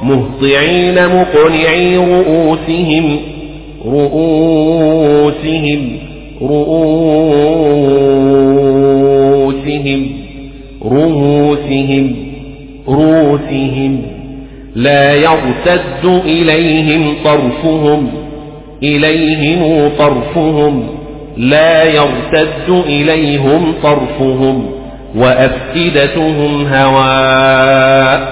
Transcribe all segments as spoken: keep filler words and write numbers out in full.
مهطعين مقنعي رؤوسهم رؤوسهم رؤوسهم رؤوسهم رؤوسهم لا يرتد إليهم طرفهم إليهم طرفهم لا يرتد إليهم طرفهم وأفئدتهم هواء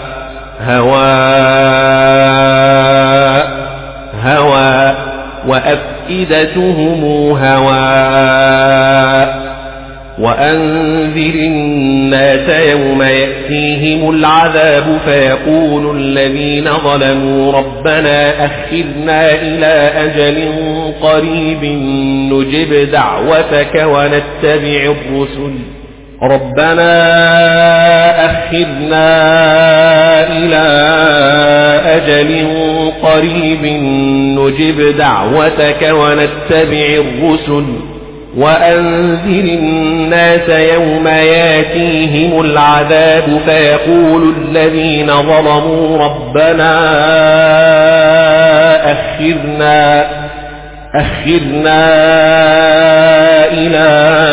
هواء هواء وأفئدتهم هواء وأنذر الناس يوم يأتيهم العذاب فيقول الذين ظلموا ربنا أخرنا إلى أجل قريب نجب دعوتك ونتبع الرسل ربنا أخرنا إلى أجل قريب نجب دعوتك ونتبع الرسل وأنذر الناس يوم ياتيهم العذاب فيقول الذين ظلموا ربنا أخرنا أخرنا إلى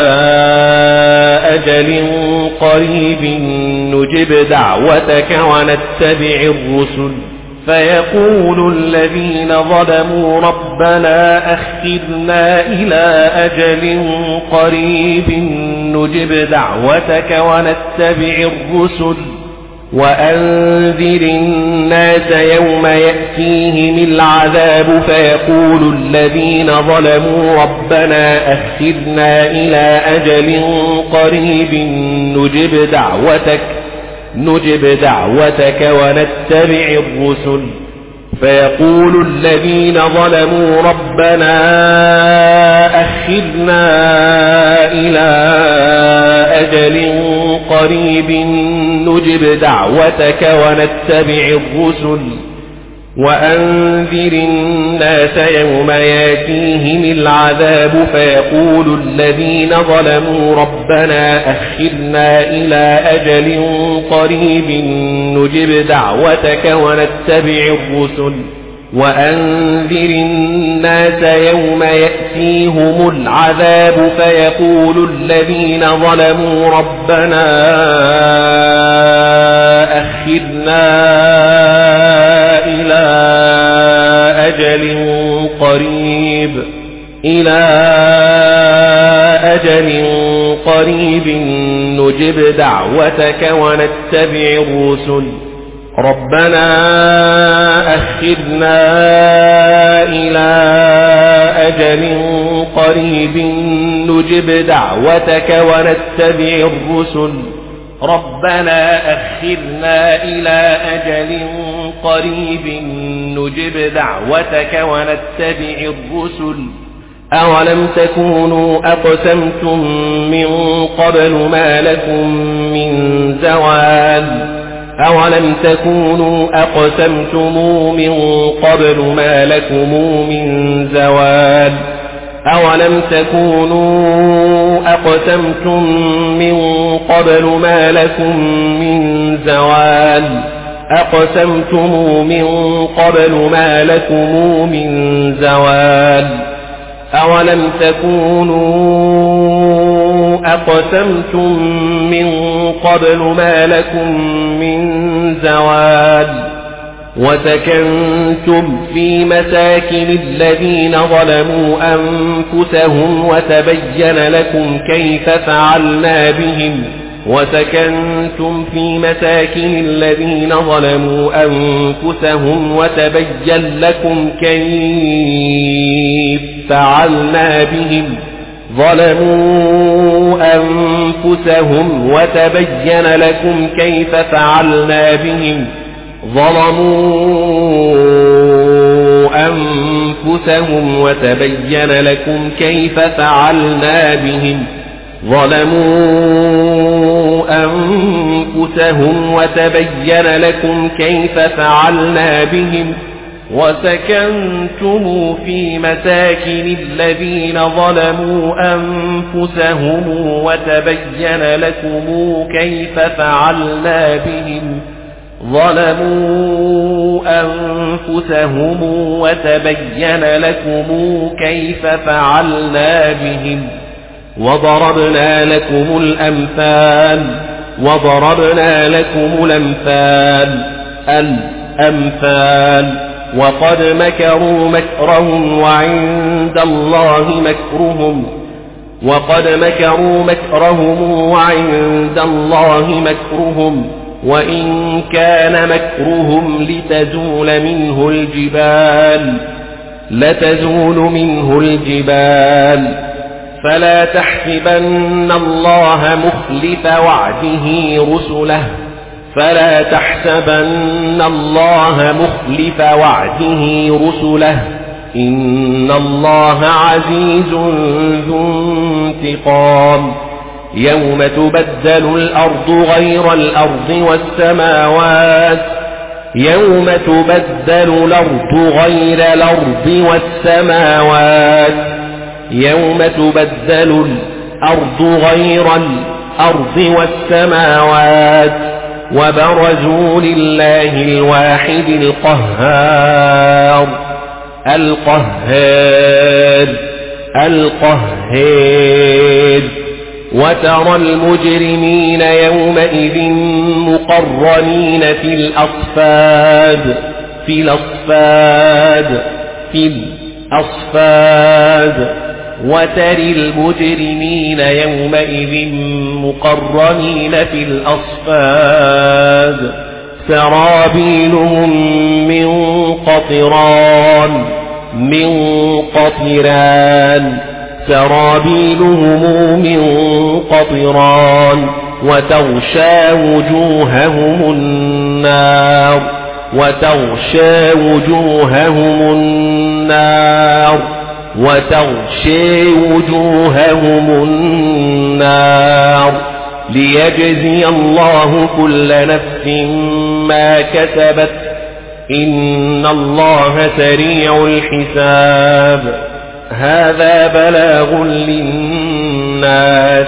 أجل قريب نجب دعوتك ونتبع الرسل فيقول الذين ظلموا ربنا أخرنا إلى أجل قريب نجب دعوتك ونتبع الرسل وأنذر الناس يوم يأتيهم العذاب فيقول الذين ظلموا ربنا أخرنا إلى أجل قريب نجب دعوتك نجب دعوتك ونتبع الرسل فيقول الذين ظلموا ربنا أخرنا إلى أجل قريب نجب دعوتك ونتبع الرسل وأنذر الناس يوم ياتيهم العذاب فيقول الذين ظلموا ربنا أخرنا إلى أجل قريب نجب دعوتك ونتبع الرسل وأنذر الناس يوم يأتيهم العذاب فيقول الذين ظلموا ربنا أخرنا إلى أجل قريب إلى أجل قريب نجب دعوتك ونتبع الرسل ربنا أخرنا إلى أجل قريب نجب دعوتك ونتبع الرسل ربنا أخرنا إلى أجل قريب نجب دعوتك ونتبع الرسل أولم تكونوا أقسمتم من قبل ما لكم من زوال أولم تكونوا أقسمتم من قبل ما لكم من زوال أولم تكونوا أقسمتم من قبل ما لكم من زوال أقسمتم من قبل ما لكم من زوال أولم تكونوا أقسمتم من قبل ما لكم من زوال وسكنتم في مساكن الذين ظلموا أنفسهم وتبين لكم كيف فعلنا بهم وسكنتم في مساكن الذين ظلموا أنفسهم وتبين لكم كيف فعلنا بهم ظلموا أنفسهم وتبين لكم كيف فعلنا بهم ظلموا أنفسهم وتبين لكم كيف فعلنا بهم ظلموا أنفسهم وتبين لكم كيف فعلنا بهم وسكنتم في مساكن الذين ظلموا أنفسهم وتبين لكم كيف فعلنا بهم ظلموا أنفسهم وتبين لكم كيف فعلنا بهم وضربنا لكم الأمثال وضربنا لكم الأمثال الأمثال وقد مكروا مكرهم وعند الله مكرهم وقد مكروا مكرهم وعند الله مكرهم وإن كان مكرهم لتزول منه الجبال لتزول منه الجبال فلا تحسبن الله مخلف وعده رسله فلا تحسبن الله مخلف وعده رسله إن الله عزيز ذو انتقام يوم تبدل الأرض غير الأرض والسماوات يوم تبدل الأرض غير الأرض والسماوات يوم تبدل الأرض غير الأرض والسماوات وبرزوا لله الواحد القهار القهار القهار وترى المجرمين يومئذ مقرنين في الأصفاد في الأصفاد في الأصفاد وترى المجرمين يومئذ مقرنين في الأصفاد سرابيلهم من قطران من قطران سرابيلهم من قطران وتغشى وجوههم النار وتغشى وجوههم النار وتغشى وجوههم النار ليجزي الله كل نفس ما كسبت إن الله سريع الحساب هذا بلاغ للناس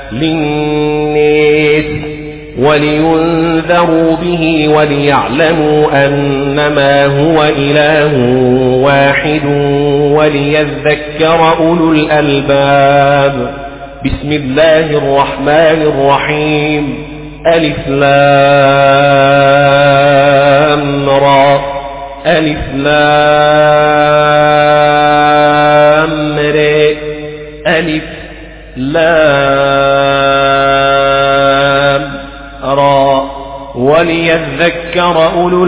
للناس ولينذروا به وليعلموا أنما هو إله واحد وليذكر أولو الألباب بسم الله الرحمن الرحيم ألف لام را ألف لام را ألف لام را وليذكر أولو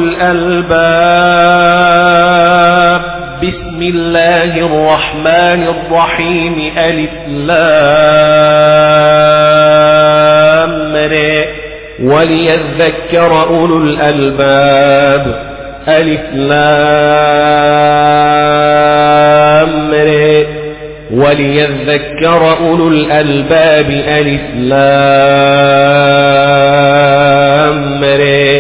الألباب بسم الله الرحمن الرحيم ألف لام را وليذكر أولو الألباب ألف لام را وليذكر أولو الألباب ألف لام را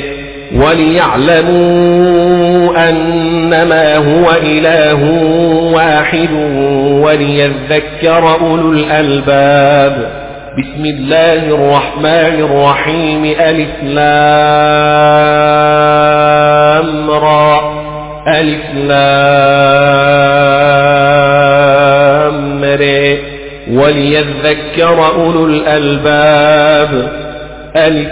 وليعلموا أنما هو إله واحد وليذكر أولو الألباب بسم الله الرحمن الرحيم ألف لام را ألف لام را وليذكر أولو الألباب ألف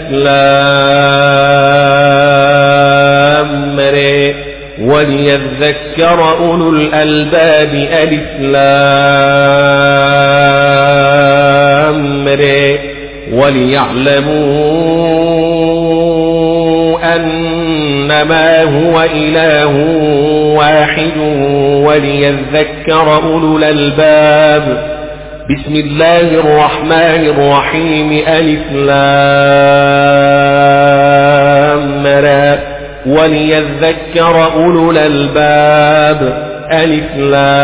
لام را وليذكر أولو الألباب ألف لام را وليعلموا أنما هو إله واحد وليذكر أولو الألباب بسم الله الرحمن الرحيم ألف لام را وليذكر أولو الألباب ألف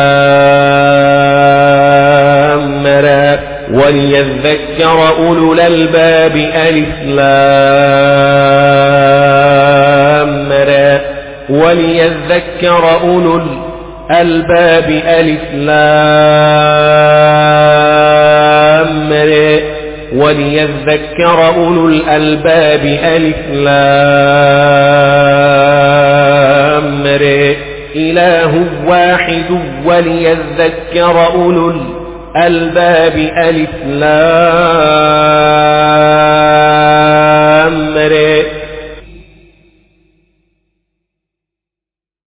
لام را وليذكر أولو الألباب ألف لام را وليذكر أولو الألباب ألف لام را وليذكر أولو الألباب ألف لام ر إله واحد وليذكر أولو الألباب ألف لام ر